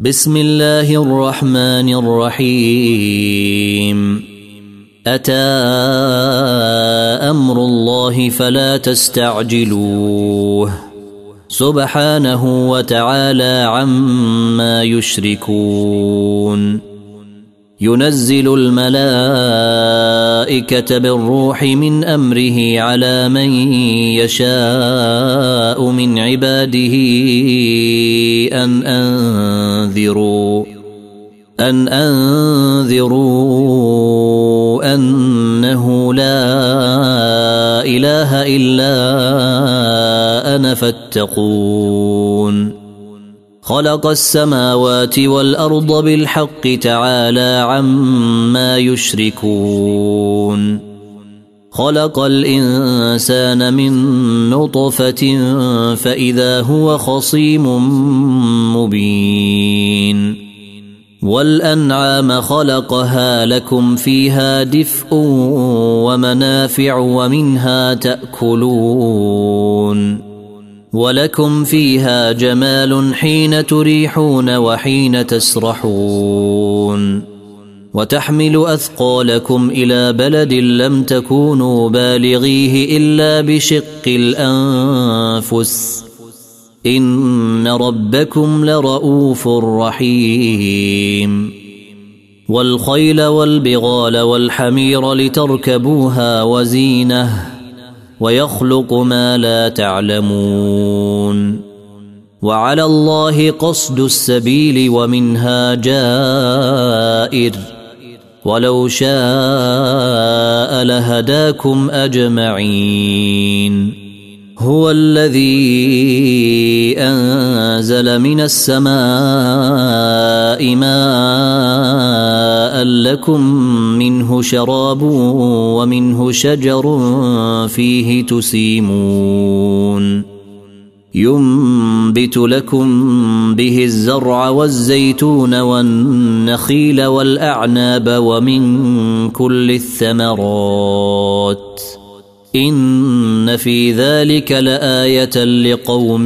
بسم الله الرحمن الرحيم. أتى أمر الله فلا تستعجلوه سبحانه وتعالى عما يشركون. ينزل الملائكة بالروح من أمره على من يشاء من عباده أن أنذروا أنه لا إله إلا أنا فاتقون. خلق السماوات والأرض بالحق تعالى عما يشركون. خلق الإنسان من نطفة فإذا هو خصيم مبين. والأنعام خلقها لكم فيها دفء ومنافع ومنها تأكلون. ولكم فيها جمال حين تريحون وحين تسرحون. وتحمل أثقالكم إلى بلد لم تكونوا بالغيه إلا بشق الأنفس إن ربكم لرؤوف رحيم. والخيل والبغال والحمير لتركبوها وزينة ويخلق ما لا تعلمون. وعلى الله قصد السبيل ومنها جائر ولو شاء لهداكم أجمعين. هو الذي أنزل من السماء ماء لكم منه شراب ومنه شجر فيه تسيمون. ينبت لكم به الزرع والزيتون والنخيل والأعناب ومن كل الثمرات إن في ذلك لآية لقوم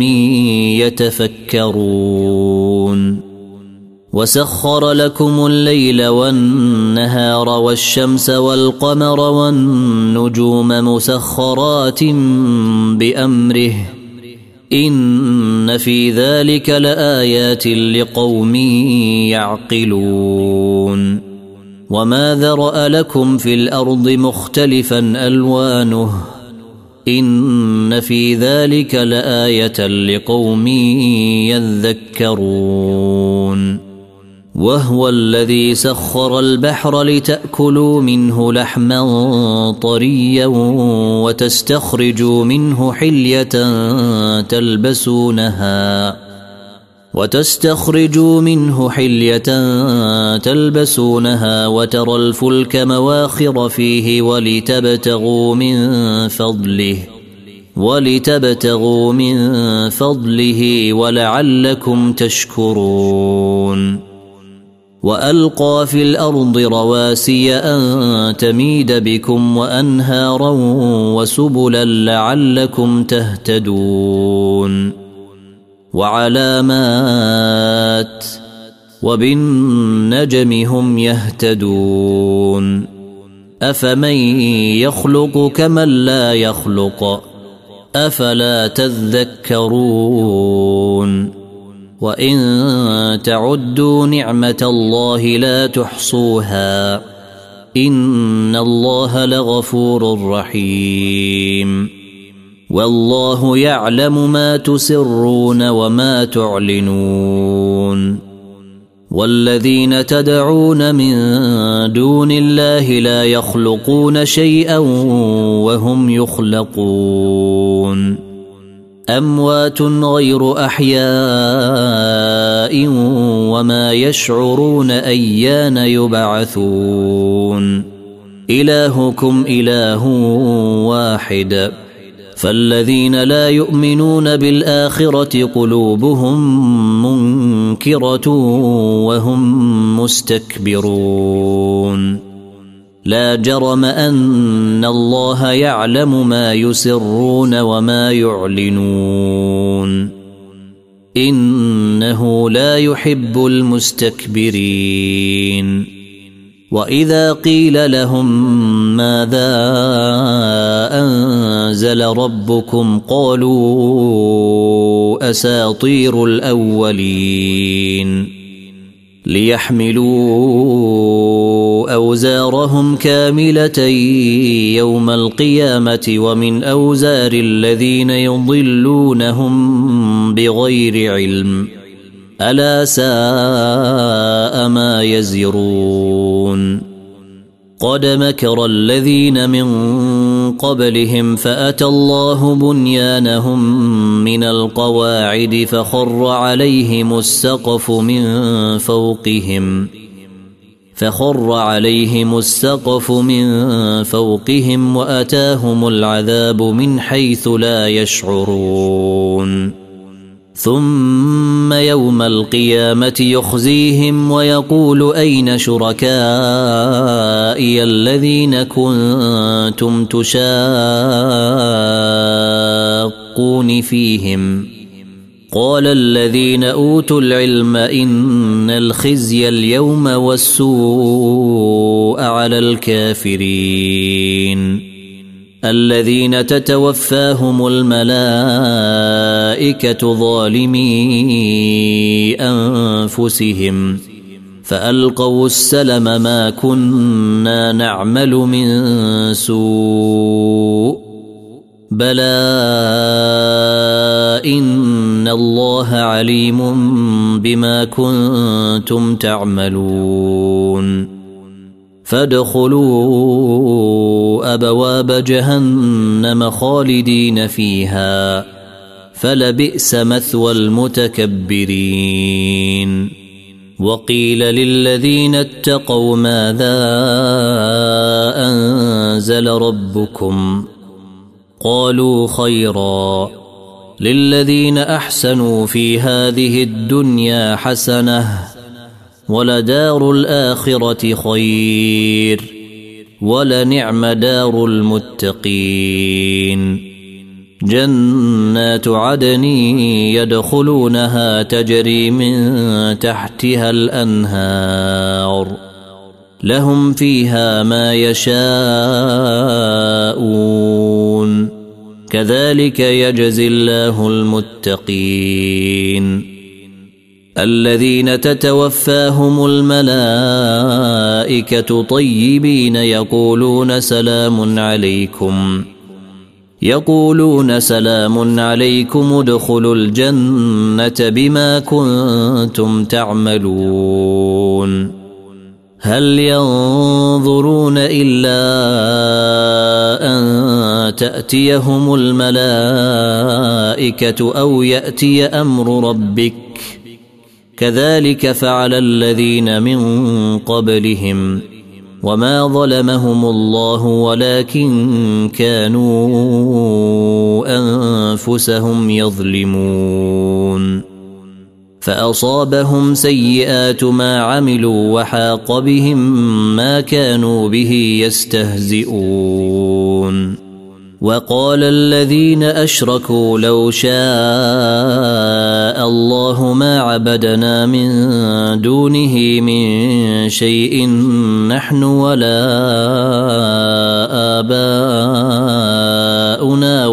يتفكرون. وسخر لكم الليل والنهار والشمس والقمر والنجوم مسخرات بأمره إن في ذلك لآيات لقوم يعقلون. وما ذرأ لكم في الأرض مختلفا ألوانه إن في ذلك لآية لقوم يذكرون. وهو الذي سخر البحر لتأكلوا منه لحما طريا وتستخرجوا منه حلية تلبسونها وترى الفلك مواخر فيه ولتبتغوا من فضله ولعلكم تشكرون. وألقى في الأرض رواسي أن تميد بكم وأنهارا وسبلا لعلكم تهتدون. وعلامات وبالنجم هم يهتدون. أفمن يخلق كمن لا يخلق أفلا تذكرون. وإن تعدوا نعمة الله لا تحصوها إن الله لغفور رحيم. والله يعلم ما تسرون وما تعلنون. والذين تدعون من دون الله لا يخلقون شيئا وهم يخلقون. أموات غير أحياء وما يشعرون أيان يبعثون. إلهكم إله واحد فالذين لا يؤمنون بالآخرة قلوبهم منكرة وهم مستكبرون. لا جرم أن الله يعلم ما يسرون وما يعلنون. إنه لا يحب المستكبرين وإذا قيل لهم ماذا أنزل ربكم قالوا أساطير الأولين ليحملوا أوزارهم كاملة يوم القيامة ومن أوزار الذين يضلونهم بغير علم ألا ساء ما يزرون قد مكر الذين من قبلهم فأتى الله بنيانهم من القواعد فخر عليهم السقف من فوقهم وأتاهم العذاب من حيث لا يشعرون ثم يوم القيامة يخزيهم ويقول أين شركائي الذين كنتم تشاقون فيهم قال الذين أوتوا العلم إن الخزي اليوم والسوء على الكافرين الذين تتوفاهم الملائكة ظالمي أنفسهم فألقوا السلم ما كنا نعمل من سوء بلى إن الله عليم بما كنتم تعملون فادخلوا أبواب جهنم خالدين فيها فلبئس مثوى المتكبرين وقيل للذين اتقوا ماذا أنزل ربكم قالوا خيرا للذين أحسنوا في هذه الدنيا حسنة ولدار الآخرة خير ولنعم دار المتقين جنات عدن يدخلونها تجري من تحتها الأنهار لهم فيها ما يشاءون كذلك يجزي الله المتقين الذين تتوفاهم الملائكة طيبين يقولون سلام عليكم ادخلوا الجنة بما كنتم تعملون هل ينظرون إلا أن تأتيهم الملائكة أو يأتي أمر ربك كذلك فعل الذين من قبلهم وما ظلمهم الله ولكن كانوا أنفسهم يظلمون فأصابهم سيئات ما عملوا وحاق بهم ما كانوا به يستهزئون وقال الذين أشركوا لو شاء الله ما عبدنا من دونه من شيء نحن ولا آباؤنا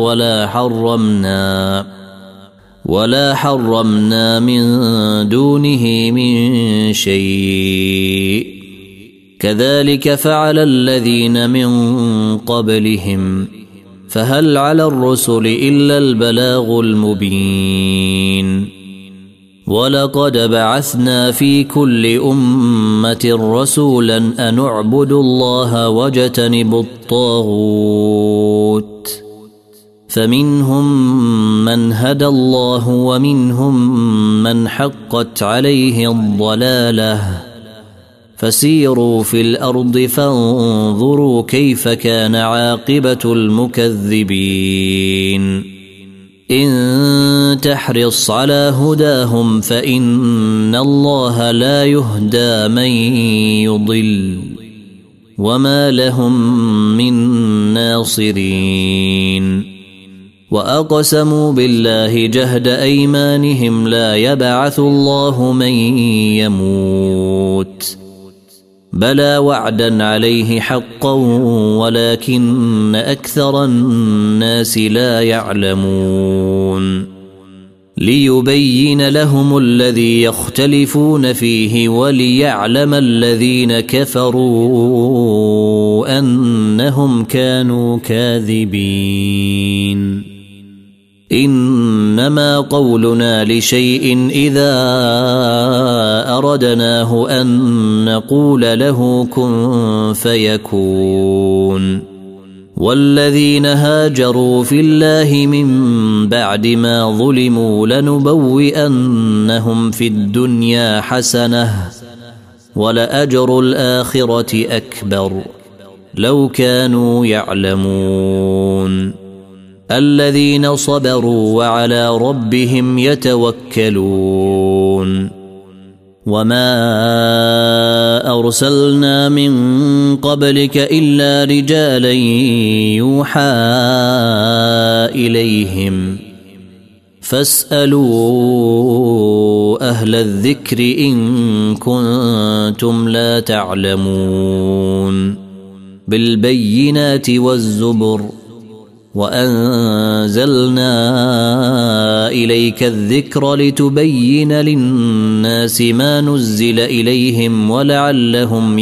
ولا حرمنا من دونه من شيء كذلك فعل الذين من قبلهم فهل على الرسل إلا البلاغ المبين ولقد بعثنا في كل أمة رسولا أن اعبدوا الله واجتنبوا الطاغوت فمنهم من هدى الله ومنهم من حقت عليه الضلالة فسيروا في الأرض فانظروا كيف كان عاقبة المكذبين إن تحرص على هداهم فإن الله لا يهدى من يضل وما لهم من ناصرين وأقسموا بالله جهد أيمانهم لا يبعث الله من يموت بلى وعدا عليه حقا ولكن أكثر الناس لا يعلمون ليبين لهم الذي يختلفون فيه وليعلم الذين كفروا أنهم كانوا كاذبين إنما قولنا لشيء إذا أردناه أن نقول له كن فيكون والذين هاجروا في الله من بعد ما ظلموا لنبوئنهم في الدنيا حسنة ولأجر الآخرة أكبر لو كانوا يعلمون الذين صبروا وعلى ربهم يتوكلون وما أرسلنا من قبلك إلا رجالا يوحى إليهم فاسألوا أهل الذكر إن كنتم لا تعلمون بالبينات والزبر وأنزلنا إليك الذكر لتبين للناس ما نزل إليهم ولعلهم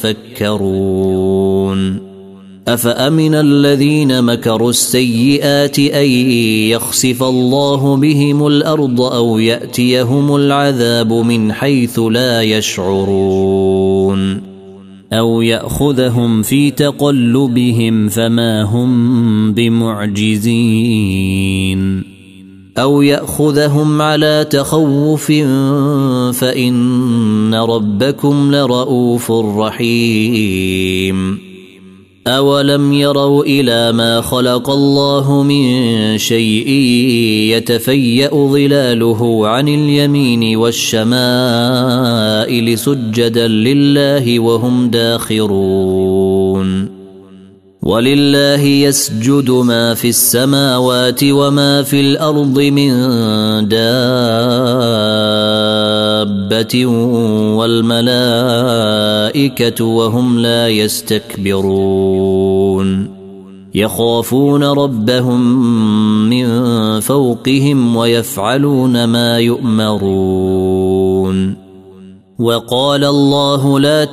يتفكرون أفأمن الذين مكروا السيئات أن يخسف الله بهم الأرض أو يأتيهم العذاب من حيث لا يشعرون أو يأخذهم في تقلبهم فما هم بمعجزين أو يأخذهم على تخوف فإن ربكم لرؤوف رحيم أولم يروا إلى ما خلق الله من شيء يتفيأ ظلاله عن اليمين والشمائل سجدا لله وهم داخرون ولله يسجد ما في السماوات وما في الأرض من دابة والملائكة وهم لا يستكبرون يخافون ربهم من فوقهم ويفعلون ما يؤمرون وقال الله لا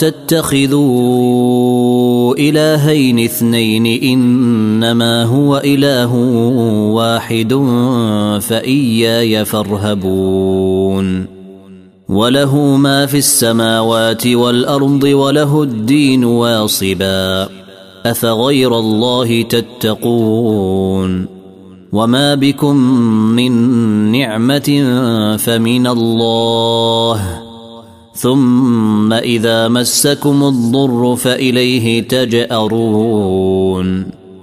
تتخذوا إلهين اثنين إنما هو إله واحد فإياي فارهبون وله ما في السماوات والأرض وله الدين واصبا أفغير الله تتقون وما بكم من نعمة فمن الله ثم إذا مسكم الضر فإليه تجأرون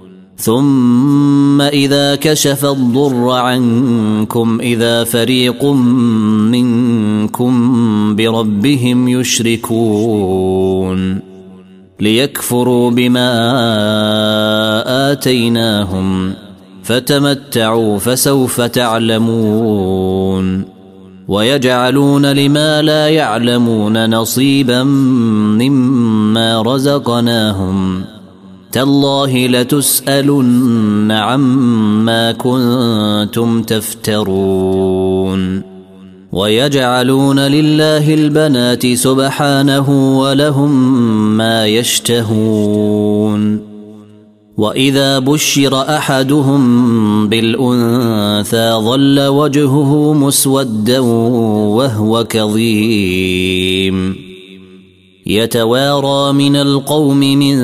ثم إذا كشف الضر عنكم إذا فريق منكم بربهم يشركون ليكفروا بما آتيناهم فتمتعوا فسوف تعلمون ويجعلون لما لا يعلمون نصيبا مما رزقناهم تالله لتسألن عما كنتم تفترون ويجعلون لله البنات سبحانه ولهم ما يشتهون وإذا بشر أحدهم بالأنثى ظل وجهه مسودا وهو كظيم يتوارى من القوم من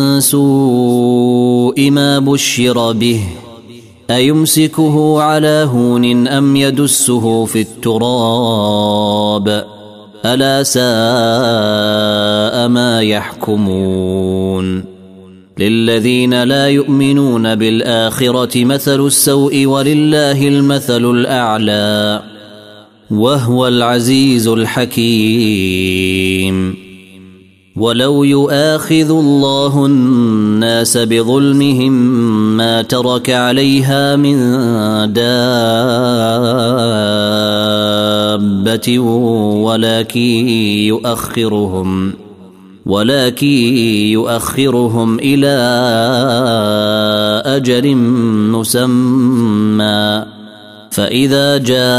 سوء ما بشر به أيمسكه على هون أم يدسه في التراب ألا ساء ما يحكمون للذين لا يؤمنون بالآخرة مثل السوء ولله المثل الأعلى وهو العزيز الحكيم ولو يؤاخذ الله الناس بظلمهم ما ترك عليها من دابة ولكن يؤخرهم إلى أجل مسمى فإذا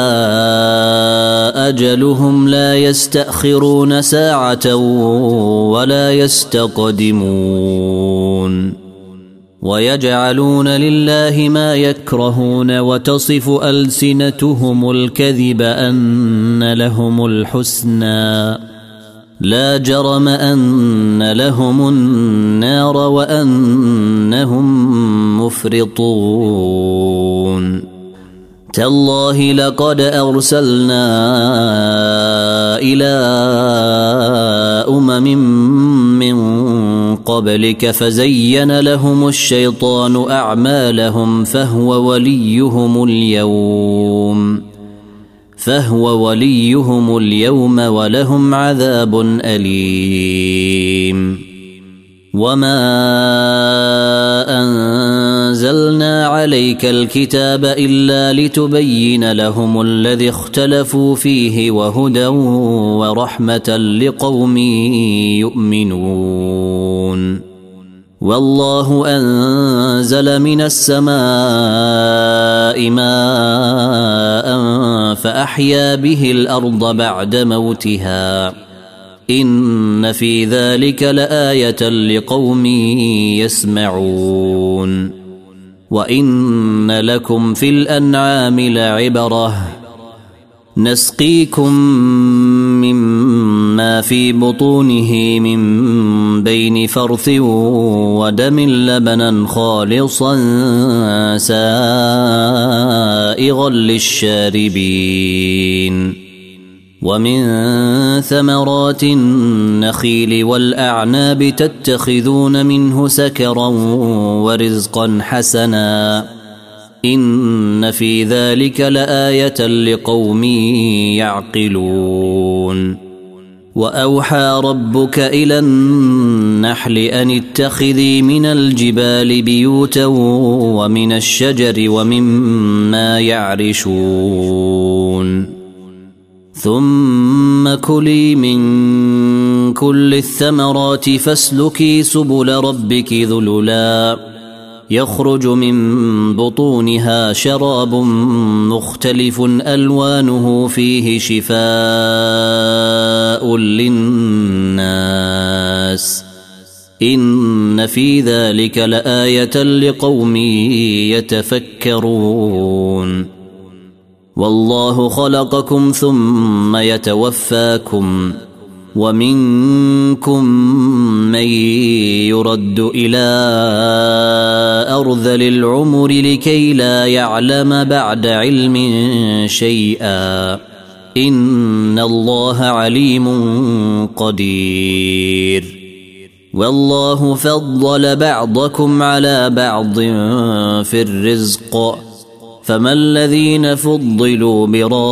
جاء أجلهم لا يستأخرون ساعة ولا يستقدمون ويجعلون لله ما يكرهون وتصف ألسنتهم الكذب أن لهم الحسنى لا جرم أن لهم النار وأنهم مفرطون تالله لقد أرسلنا إلى من قبلك فزين لهم الشيطان أعمالهم فهو وليهم اليوم ولهم عذاب أليم وما أنزلنا عليك الكتاب إلا لتبين لهم الذي اختلفوا فيه وهدى ورحمة لقوم يؤمنون والله أنزل من السماء ماء فأحيا به الأرض بعد موتها إن في ذلك لآية لقوم يسمعون وإن لكم في الأنعام لعبرة نسقيكم مما في بطونه من بين فرث ودم لبنا خالصا سائغا للشاربين ومن ثمرات النخيل والأعناب تتخذون منه سكرا ورزقا حسنا إن في ذلك لآية لقوم يعقلون وأوحى ربك إلى النحل أن اتخذي من الجبال بيوتا ومن الشجر ومما يعرشون ثم كلي من كل الثمرات فاسلكي سبل ربك ذللا يخرج من بطونها شراب مختلف ألوانه فيه شفاء للناس إن في ذلك لآية لقوم يتفكرون والله خلقكم ثم يتوفاكم ومنكم من يرد إلى أرذل العمر لكي لا يعلم بعد علم شيئا إن الله عليم قدير والله فضل بعضكم على بعض في الرزق فما الذين فضلوا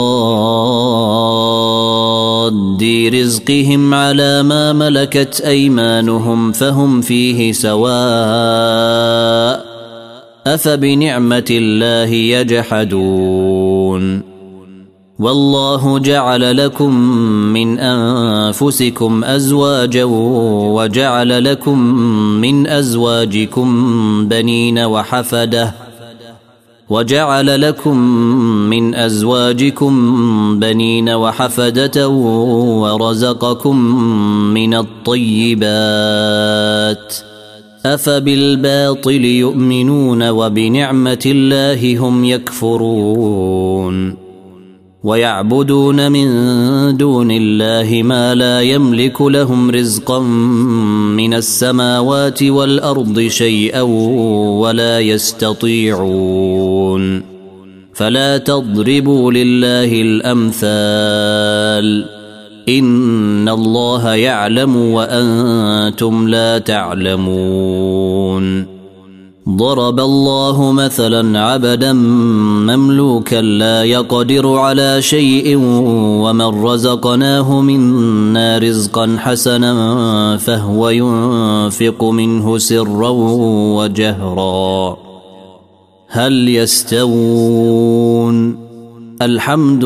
براد رزقهم على ما ملكت أيمانهم فهم فيه سواء أفبنعمة الله يجحدون والله جعل لكم من أنفسكم أزواجا وجعل لكم من أزواجكم بنين وحفدة ورزقكم من الطيبات أفبالباطل يؤمنون وبنعمة الله هم يكفرون ويعبدون من دون الله ما لا يملك لهم رزقا من السماوات والأرض شيئا ولا يستطيعون فلا تضربوا لله الأمثال إن الله يعلم وأنتم لا تعلمون ضرب الله مثلا عبدا مملوكا لا يقدر على شيء ومن رزقناه منا رزقا حسنا فهو ينفق منه سرا وجهرا هل يستوون؟ الحمد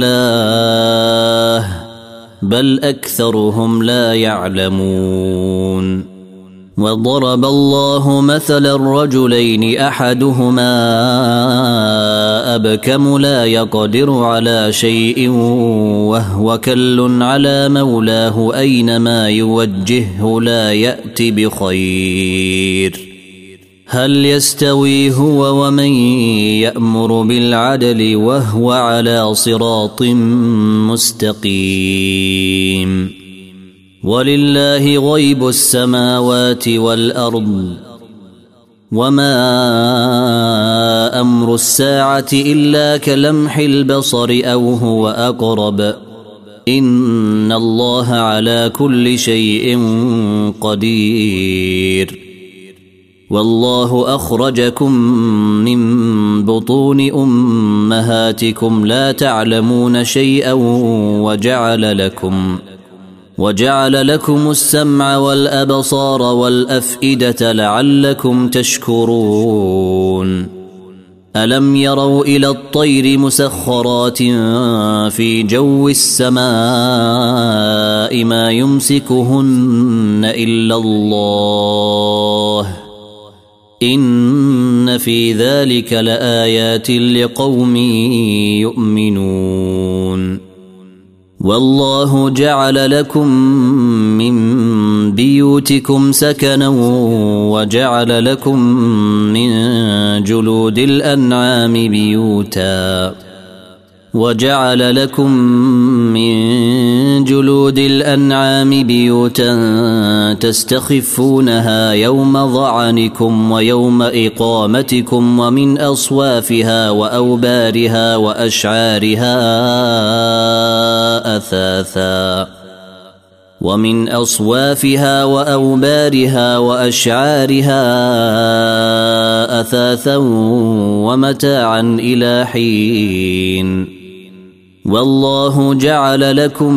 لله بل أكثرهم لا يعلمون. وضرب الله مثلا رجلين أحدهما أبكم لا يقدر على شيء وهو كل على مولاه أينما يوجهه لا يأتي بخير هل يستوي هو ومن يأمر بالعدل وهو على صراط مستقيم. ولله غيب السماوات والأرض وما أمر الساعة إلا كلمح البصر أو هو أقرب إن الله على كل شيء قدير. والله أخرجكم من بطون أمهاتكم لا تعلمون شيئا وجعل لكم السمع والأبصار والأفئدة لعلكم تشكرون. ألم يروا إلى الطير مسخرات في جو السماء ما يمسكهن إلا الله إن في ذلك لآيات لقوم يؤمنون. والله جعل لكم من بيوتكم سكنا وجعل لكم من جلود الأنعام بيوتا تستخفونها يوم ظعنكم ويوم إقامتكم ومن أصوافها وأوبارها وأشعارها أثاثا ومتاعا إلى حين. والله جعل لكم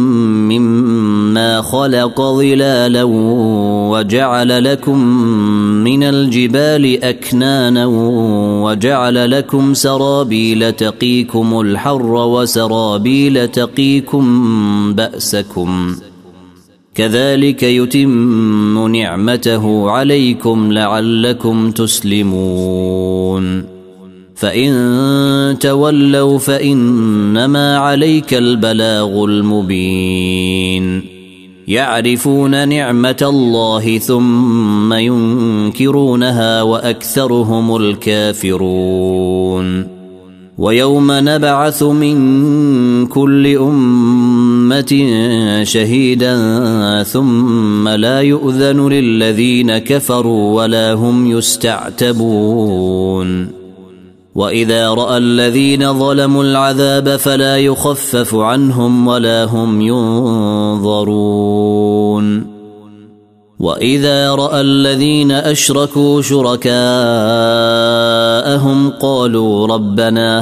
مما خلق ظلالا وجعل لكم من الجبال أكنانا وجعل لكم سرابيل تقيكم الحر وسرابيل تقيكم بأسكم كذلك يتم نعمته عليكم لعلكم تسلمون. فإن تولوا فإنما عليك البلاغ المبين. يعرفون نعمة الله ثم ينكرونها وأكثرهم الكافرون. ويوم نبعث من كل أمة شهيدا ثم لا يؤذن للذين كفروا ولا هم يستعتبون. وإذا رأى الذين ظلموا العذاب فلا يخفف عنهم ولا هم ينظرون. وإذا رأى الذين أشركوا شركاءهم قالوا ربنا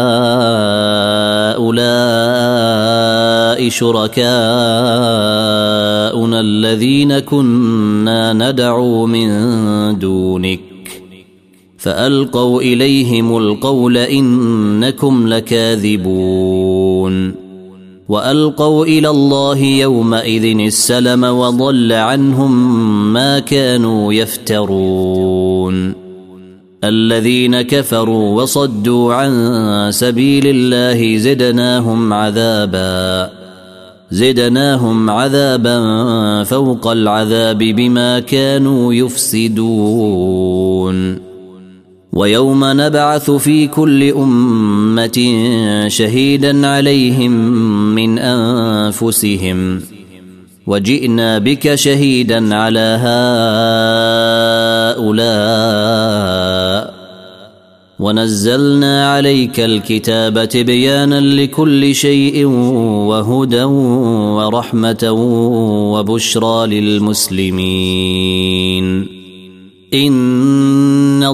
هؤلاء شركاؤنا الذين كنا ندعو من دونك فألقوا إليهم القول إنكم لكاذبون. وألقوا إلى الله يومئذ السلم وضل عنهم ما كانوا يفترون. الذين كفروا وصدوا عن سبيل الله زدناهم عذابا فوق العذاب بما كانوا يفسدون. ويوم نبعث في كل أمة شهيدا عليهم من أنفسهم وجئنا بك شهيدا على هؤلاء ونزلنا عليك الكتاب تبيانا لكل شيء وهدى ورحمة وبشرى للمسلمين. إن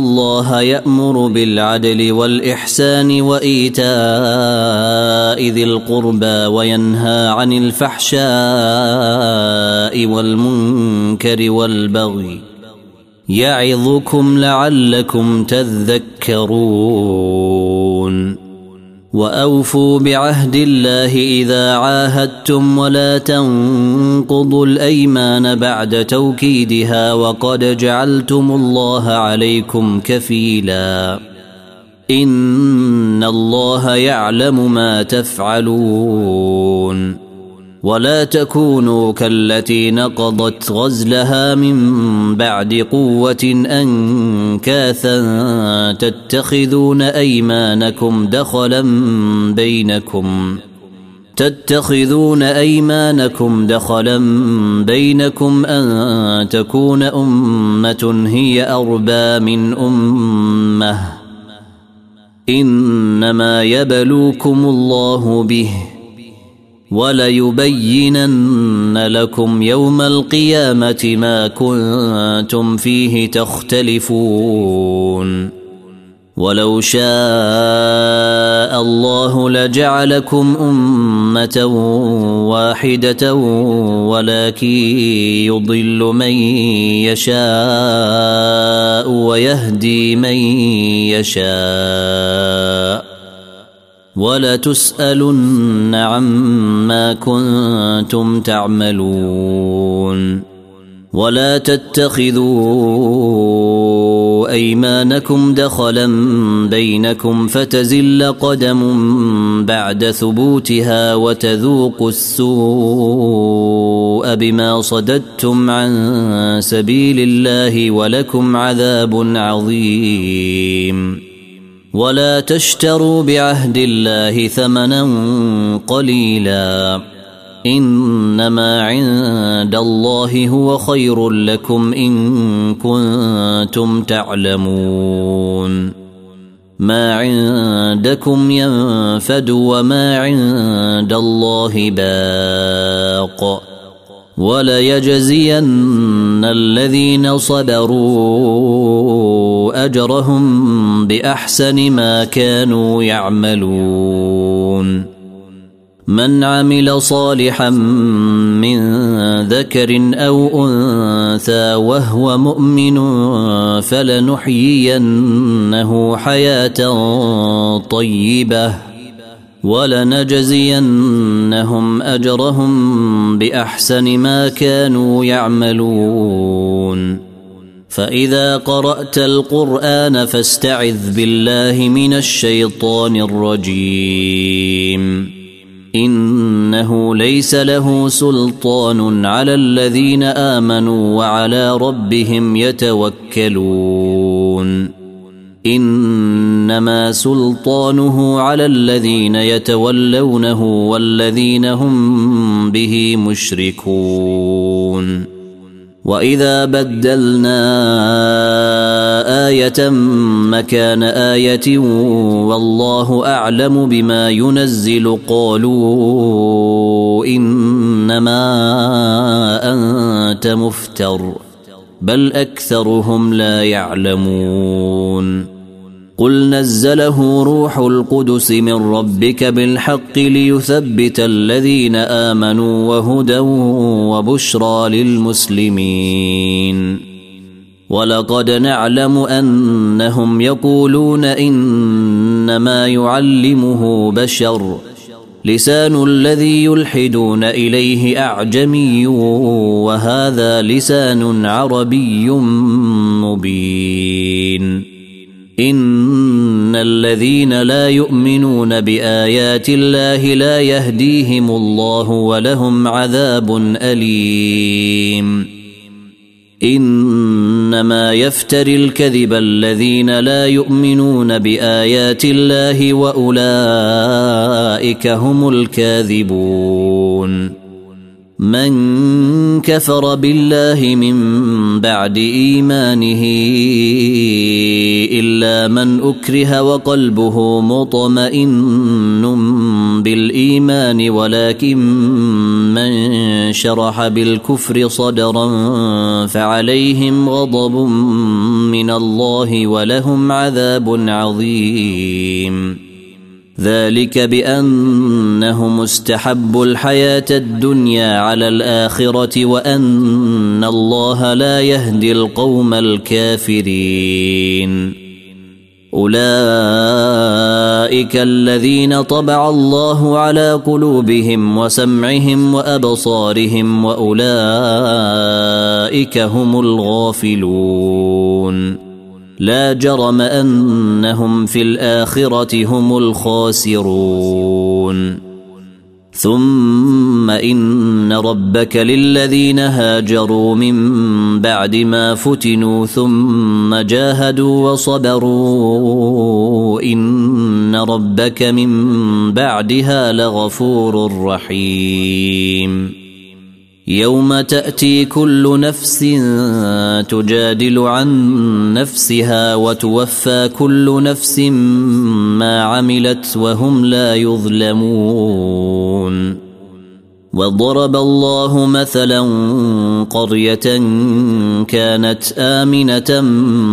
الله يأمر بالعدل والإحسان وإيتاء ذي القربى وينهى عن الفحشاء والمنكر والبغي يعظكم لعلكم تذكرون وأوفوا بعهد الله إذا عاهدتم ولا تنقضوا الأيمان بعد توكيدها وقد جعلتم الله عليكم كفيلا إن الله يعلم ما تفعلون ولا تكونوا كالتي نقضت غزلها من بعد قوة أنكاثا تتخذون أيمانكم دخلا بينكم أن تكون أمة هي أربى من أمة إنما يبلوكم الله به وليبينن لكم يوم القيامة ما كنتم فيه تختلفون ولو شاء الله لجعلكم أمة واحدة ولكن يضل من يشاء ويهدي من يشاء ولتسألن عما كنتم تعملون ولا تتخذوا أيمانكم دخلا بينكم فتزل قدم بعد ثبوتها وتذوقوا السوء بما صددتم عن سبيل الله ولكم عذاب عظيم ولا تشتروا بعهد الله ثمنا قليلا إنما عند الله هو خير لكم إن كنتم تعلمون ما عندكم ينفد وما عند الله باق وليجزين الذين صبروا أجرهم بأحسن ما كانوا يعملون من عمل صالحا من ذكر أو أنثى وهو مؤمن فلنحيينه حياة طيبة ولنجزينهم أجرهم بأحسن ما كانوا يعملون فإذا قرأت القرآن فاستعذ بالله من الشيطان الرجيم إنه ليس له سلطان على الذين آمنوا وعلى ربهم يتوكلون إنما سلطانه على الذين يتولونه والذين هم به مشركون وإذا بدلنا آية مكان آية والله أعلم بما ينزل قالوا إنما أنت مفتر بل أكثرهم لا يعلمون قل نزله روح القدس من ربك بالحق ليثبت الذين آمنوا وهدى وبشرى للمسلمين ولقد نعلم أنهم يقولون إنما يعلمه بشر لسان الذي يلحدون إليه أعجمي وهذا لسان عربي مبين إن الذين لا يؤمنون بآيات الله لا يهديهم الله ولهم عذاب أليم إنما يفتري الكذب الذين لا يؤمنون بآيات الله وأولئك هم الكاذبون من كفر بالله من بعد إيمانه إلا من أكره وقلبه مطمئن بالإيمان ولكن من شرح بالكفر صدرا فعليهم غضب من الله ولهم عذاب عظيم. ذلك بأنهم استحبوا الحياة الدنيا على الآخرة وأن الله لا يهدي القوم الكافرين. أولئك الذين طبع الله على قلوبهم وسمعهم وأبصارهم وأولئك هم الغافلون. لا جرم أنهم في الآخرة هم الخاسرون. ثم إن ربك للذين هاجروا من بعد ما فتنوا ثم جاهدوا وصبروا إن ربك من بعدها لغفور رحيم. يوم تأتي كل نفس تجادل عن نفسها وتوفى كل نفس ما عملت وهم لا يظلمون. وضرب الله مثلا قرية كانت آمنة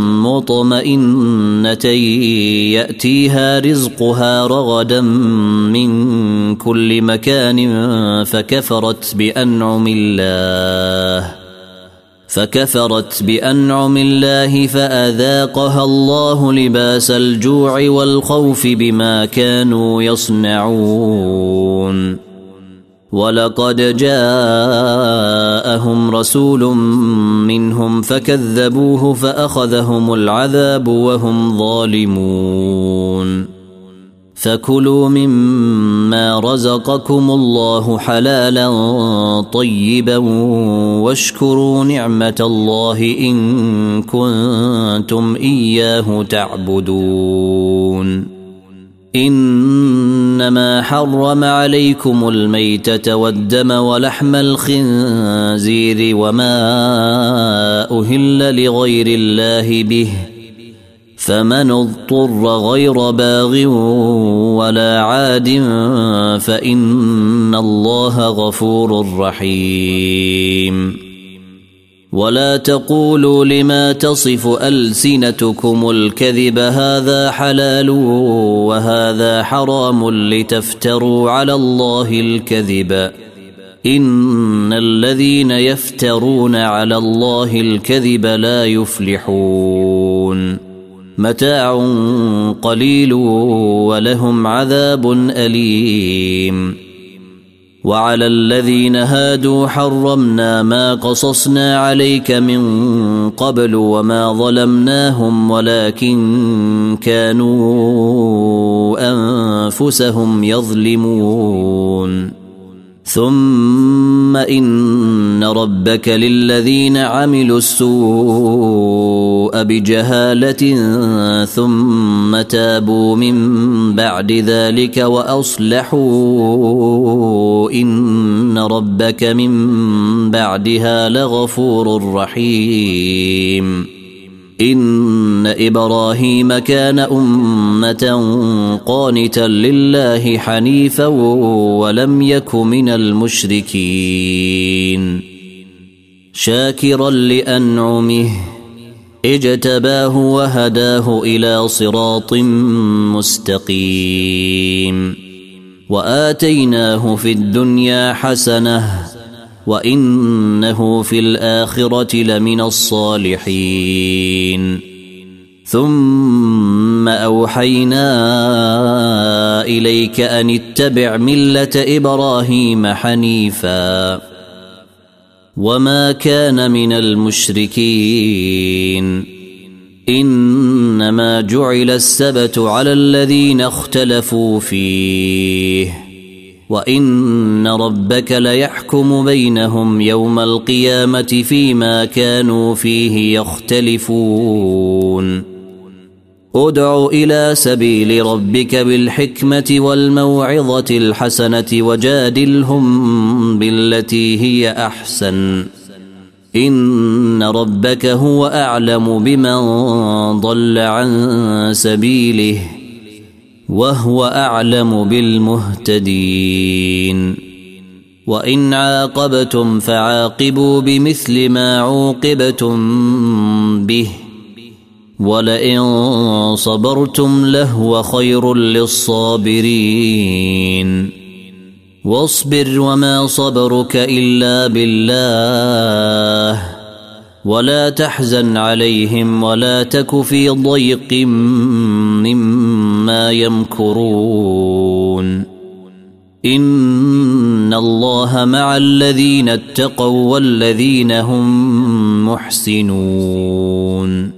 مطمئنة يأتيها رزقها رغدا من كل مكان فكفرت بأنعم الله فأذاقها الله لباس الجوع والخوف بما كانوا يصنعون. ولقد جاءهم رسول منهم فكذبوه فأخذهم العذاب وهم ظالمون. فكلوا مما رزقكم الله حلالا طيبا واشكروا نعمة الله إن كنتم إياه تعبدون. إنما حرم عليكم الميتة والدم ولحم الخنزير وما أهل لغير الله به فمن اضطر غير باغ ولا عاد فإن الله غفور رحيم. ولا تقولوا لما تصف ألسنتكم الكذب هذا حلال وهذا حرام لتفتروا على الله الكذب إن الذين يفترون على الله الكذب لا يفلحون. متاع قليل ولهم عذاب أليم. وعلى الذين هادوا حرمنا ما قصصنا عليك من قبل وما ظلمناهم ولكن كانوا أنفسهم يظلمون. ثم إن ربك للذين عملوا السوء بجهالة ثم تابوا من بعد ذلك وأصلحوا إن ربك من بعدها لغفور رحيم. إن إبراهيم كان أمة قانتا لله حنيفا ولم يك من المشركين شاكرا لأنعمه اجتباه وهداه إلى صراط مستقيم. وآتيناه في الدنيا حسنة وإنه في الآخرة لمن الصالحين. ثم أوحينا إليك أن اتبع ملة إبراهيم حنيفا وما كان من المشركين. إنما جعل السبت على الذين اختلفوا فيه وإن ربك ليحكم بينهم يوم القيامة فيما كانوا فيه يختلفون. ادع إلى سبيل ربك بالحكمة والموعظة الحسنة وجادلهم بالتي هي أحسن إن ربك هو أعلم بمن ضل عن سبيله وهو أعلم بالمهتدين وإن عاقبتم فعاقبوا بمثل ما عوقبتم به ولئن صبرتم لهو خير للصابرين واصبر وما صبرك إلا بالله ولا تحزن عليهم ولا تك في ضيق مما يمكرون إن الله مع الذين اتقوا والذين هم محسنون